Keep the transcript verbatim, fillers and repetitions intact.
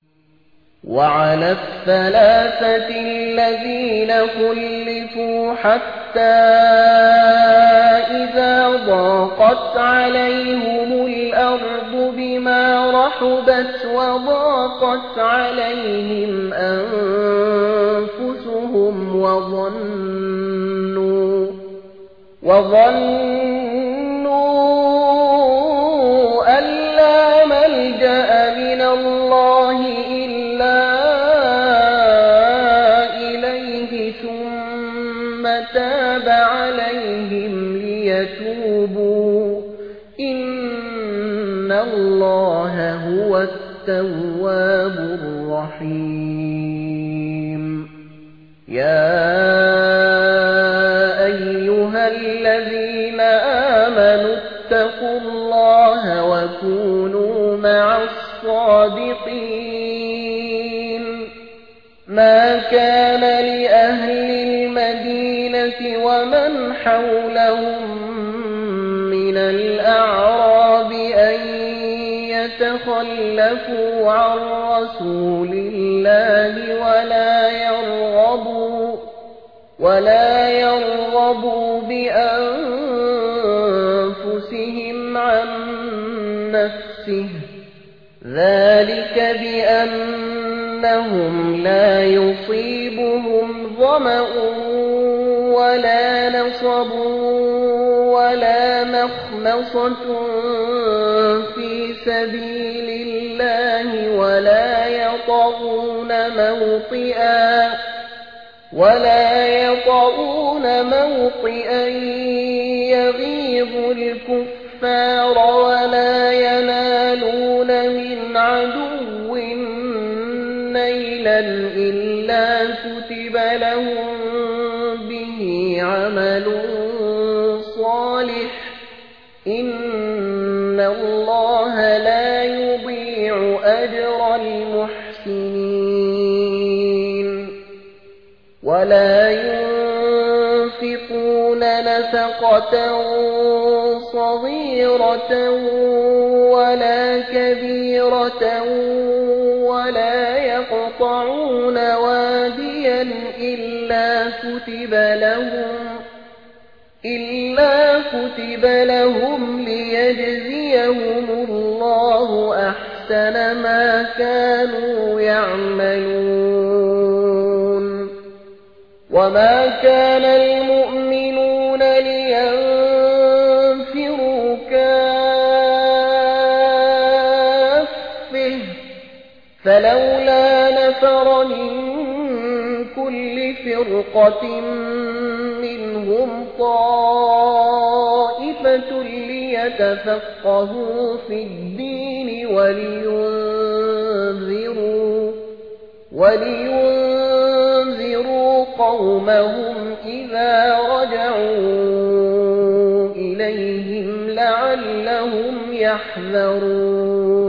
وعلى الثلاثة الذين خلفوا حتى إذا ضاقت عليهم الأرض بما رحبت وضاقت عليهم أنفسهم وظنوا وظنوا أن لا ملجأ من الله إلا إليه ثم تاب عليهم ليتوبوا إن الله هو التواب الرحيم. يا أيها الذين آمنوا اتقوا الله وكونوا مع الصادقين. ما كان لأهل المدينة ومن حولهم من الأعراب أن يتخلفوا عن رسول الله ولا يرغبوا ولا يرغبوا بأنفسهم عن نفسه، ذلك بأنهم لا يصيبهم ظمأ ولا نصب ولا مخمصة في سبيل الله ولا يطعون موطئا ولا يطعون موطئا يغيظ الكفار ولا ينالون من عدو نيلا إلا كتب لهم به عمل صالح إن الله لا يضيع أجر المحسنين. ولا ينفقون نفقة صغيرة ولا كبيرة ولا يقطعون واديا إلا كتب لهم إلا كتب لهم ليجزيهم الله أحسن ما كانوا يعملون. وما كان المؤمنون لينفروا كافة فلولا نفر من كل فرقة منهم طائفة ليتفقهوا في الدين ولينذروا ولينذروا قومهم إذا رجعوا إليهم لعلهم يحذرون.